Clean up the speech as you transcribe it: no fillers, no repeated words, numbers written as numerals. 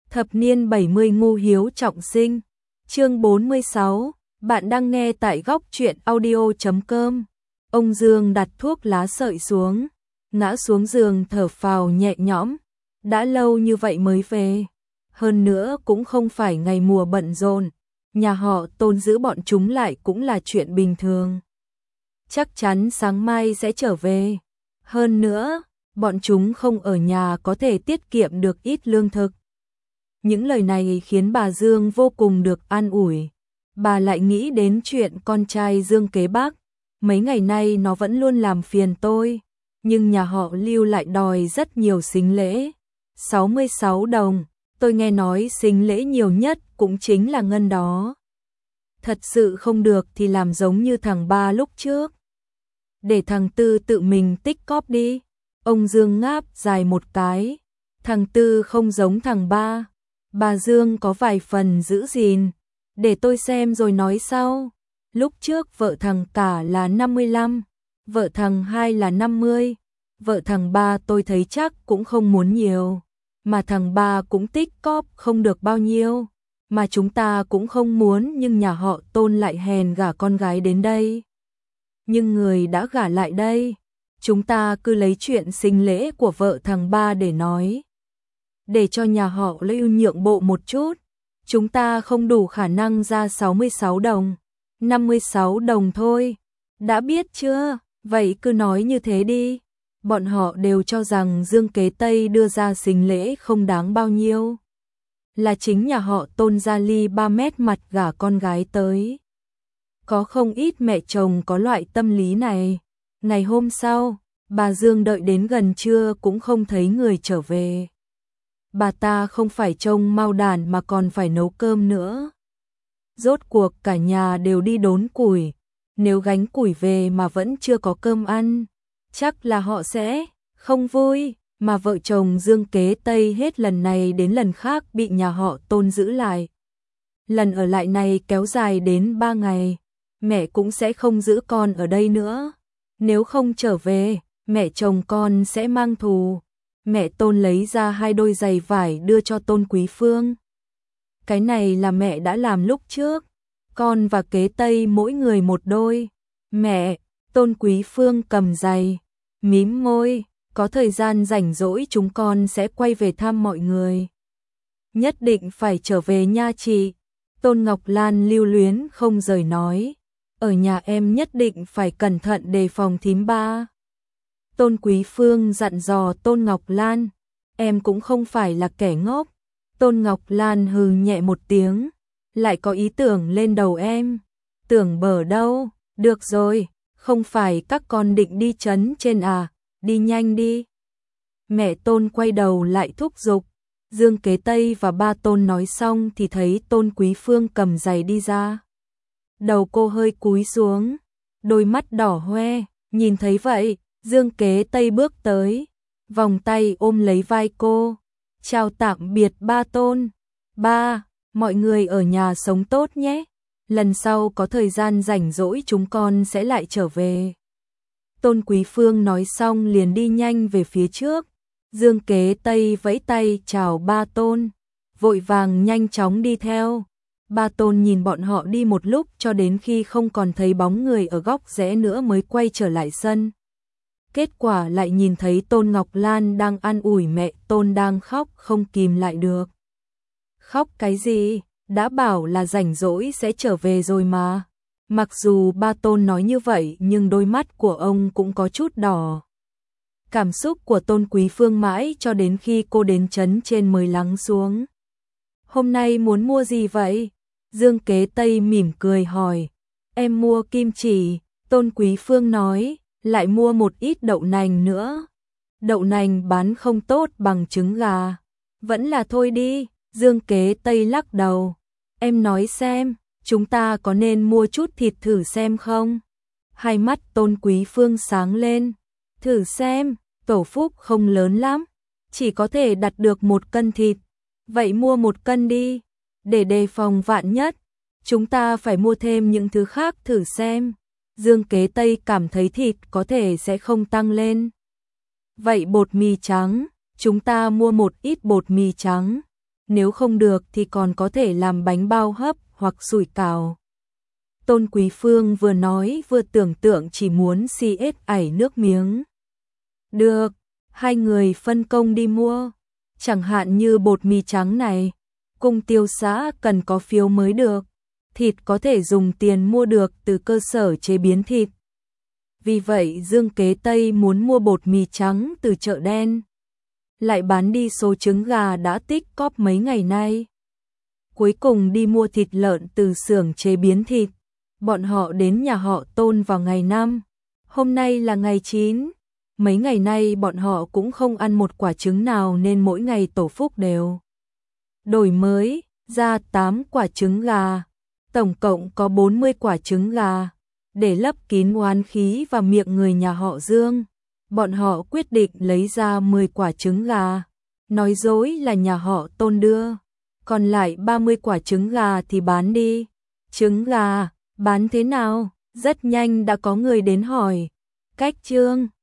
Thập niên 70 ngu hiếu trọng sinh. Chương 46, bạn đang nghe tại góc truyện audio.com. Ông Dương đặt thuốc lá sợi xuống, ngã xuống giường thở phào nhẹ nhõm. Đã lâu như vậy mới về. Hơn nữa cũng không phải ngày mùa bận rộn, nhà họ Tôn giữ bọn chúng lại cũng là chuyện bình thường. Chắc chắn sáng mai sẽ trở về. Hơn nữa, bọn chúng không ở nhà có thể tiết kiệm được ít lương thực. Những lời này khiến bà Dương vô cùng được an ủi. Bà lại nghĩ đến chuyện con trai Dương kế bác. Mấy ngày nay nó vẫn luôn làm phiền tôi, nhưng nhà họ Lưu lại đòi rất nhiều sính lễ. 66 đồng, tôi nghe nói sính lễ nhiều nhất cũng chính là ngân đó. Thật sự không được thì làm giống như thằng Ba lúc trước. Để thằng Tư tự mình tích cóp đi. Ông Dương ngáp dài một cái. Thằng Tư không giống thằng Ba. Bà Dương có vài phần giữ gìn. Để tôi xem rồi nói sau. Lúc trước vợ thằng cả là 55, vợ thằng hai là 50, vợ thằng Ba tôi thấy chắc cũng không muốn nhiều. Mà thằng Ba cũng tích cóp không được bao nhiêu. Mà chúng ta cũng không muốn, nhưng nhà họ Tôn lại hèn gả con gái đến đây. Nhưng người đã gả lại đây, chúng ta cứ lấy chuyện sính lễ của vợ thằng Ba để nói. Để cho nhà họ Lưu nhượng bộ một chút. Chúng ta không đủ khả năng ra 66 đồng, 56 đồng thôi. Đã biết chưa? Vậy cứ nói như thế đi. Bọn họ đều cho rằng Dương Kế Tây đưa ra sính lễ không đáng bao nhiêu. Là chính nhà họ Tôn gia ly 3 mét mặt gả con gái tới. Có không ít mẹ chồng có loại tâm lý này. Ngày hôm sau, bà Dương đợi đến gần trưa cũng không thấy người trở về. Bà ta không phải trông mau đàn mà còn phải nấu cơm nữa. Rốt cuộc cả nhà đều đi đốn củi. Nếu gánh củi về mà vẫn chưa có cơm ăn, chắc là họ sẽ không vui. Mà vợ chồng Dương Kế Tây hết lần này đến lần khác bị nhà họ Tôn giữ lại. Lần ở lại này kéo dài đến 3 ngày. Mẹ cũng sẽ không giữ con ở đây nữa. Nếu không trở về, mẹ chồng con sẽ mang thù. Mẹ Tôn lấy ra 2 đôi giày vải đưa cho Tôn Quý Phương. Cái này là mẹ đã làm lúc trước. Con và Kế Tây mỗi người một đôi. Mẹ, Tôn Quý Phương cầm giày, mím môi. Có thời gian rảnh rỗi chúng con sẽ quay về thăm mọi người. Nhất định phải trở về nha chị. Tôn Ngọc Lan lưu luyến không rời nói. Ở nhà em nhất định phải cẩn thận đề phòng thím Ba. Tôn Quý Phương dặn dò Tôn Ngọc Lan. Em cũng không phải là kẻ ngốc. Tôn Ngọc Lan hừ nhẹ một tiếng. Lại có ý tưởng lên đầu em. Tưởng bở đâu. Được rồi, không phải các con định đi trấn trên à. Đi nhanh đi. Mẹ Tôn quay đầu lại thúc giục. Dương Kế Tây và ba Tôn nói xong thì thấy Tôn Quý Phương cầm giày đi ra. Đầu cô hơi cúi xuống, đôi mắt đỏ hoe. Nhìn thấy vậy, Dương Kế Tây bước tới, vòng tay ôm lấy vai cô. Chào tạm biệt ba Tôn. Ba, mọi người ở nhà sống tốt nhé. Lần sau có thời gian rảnh rỗi chúng con sẽ lại trở về. Tôn Quý Phương nói xong liền đi nhanh về phía trước. Dương Kế Tây vẫy tay chào ba Tôn, vội vàng nhanh chóng đi theo. Ba Tôn nhìn bọn họ đi một lúc cho đến khi không còn thấy bóng người ở góc rẽ nữa mới quay trở lại sân. Kết quả lại nhìn thấy Tôn Ngọc Lan đang an ủi mẹ Tôn đang khóc không kìm lại được. Khóc cái gì? Đã bảo là rảnh rỗi sẽ trở về rồi mà. Mặc dù ba Tôn nói như vậy nhưng đôi mắt của ông cũng có chút đỏ. Cảm xúc của Tôn Quý Phương mãi cho đến khi cô đến trấn trên mới lắng xuống. Hôm nay muốn mua gì vậy? Dương Kế Tây mỉm cười hỏi. Em mua kim chỉ. Tôn Quý Phương nói. Lại mua một ít đậu nành nữa. Đậu nành bán không tốt bằng trứng gà. Vẫn là thôi đi. Dương Kế Tây lắc đầu. Em nói xem, chúng ta có nên mua chút thịt thử xem không? Hai mắt Tôn Quý Phương sáng lên. Thử xem, tổ phúc không lớn lắm. Chỉ có thể đặt được 1 cân thịt. Vậy mua 1 cân đi. Để đề phòng vạn nhất, chúng ta phải mua thêm những thứ khác thử xem. Dương Kế Tây cảm thấy thịt có thể sẽ không tăng lên. Vậy bột mì trắng, chúng ta mua một ít bột mì trắng. nếu không được thì còn có thể làm bánh bao hấp hoặc sủi cảo. Tôn Quý Phương vừa nói vừa tưởng tượng chỉ muốn ảy nước miếng. Được, hai người phân công đi mua. Chẳng hạn như bột mì trắng này, cung tiêu xã cần có phiếu mới được. Thịt có thể dùng tiền mua được từ cơ sở chế biến thịt. Vì vậy Dương Kế Tây muốn mua bột mì trắng từ chợ đen. Lại bán đi số trứng gà đã tích cóp mấy ngày nay. Cuối cùng đi mua thịt lợn từ xưởng chế biến thịt. Bọn họ đến nhà họ Tôn vào ngày 5. Hôm nay là ngày 9. Mấy ngày nay bọn họ cũng không ăn một quả trứng nào nên mỗi ngày tổ phúc đều đổi mới ra 8 quả trứng gà. Tổng cộng có 40 quả trứng gà. Để lấp kín oán khí vào miệng người nhà họ Dương, bọn họ quyết định lấy ra 10 quả trứng gà. Nói dối là nhà họ Tôn đưa. Còn lại 30 quả trứng gà thì bán đi. Trứng gà, bán thế nào? Rất nhanh đã có người đến hỏi. Cách Trương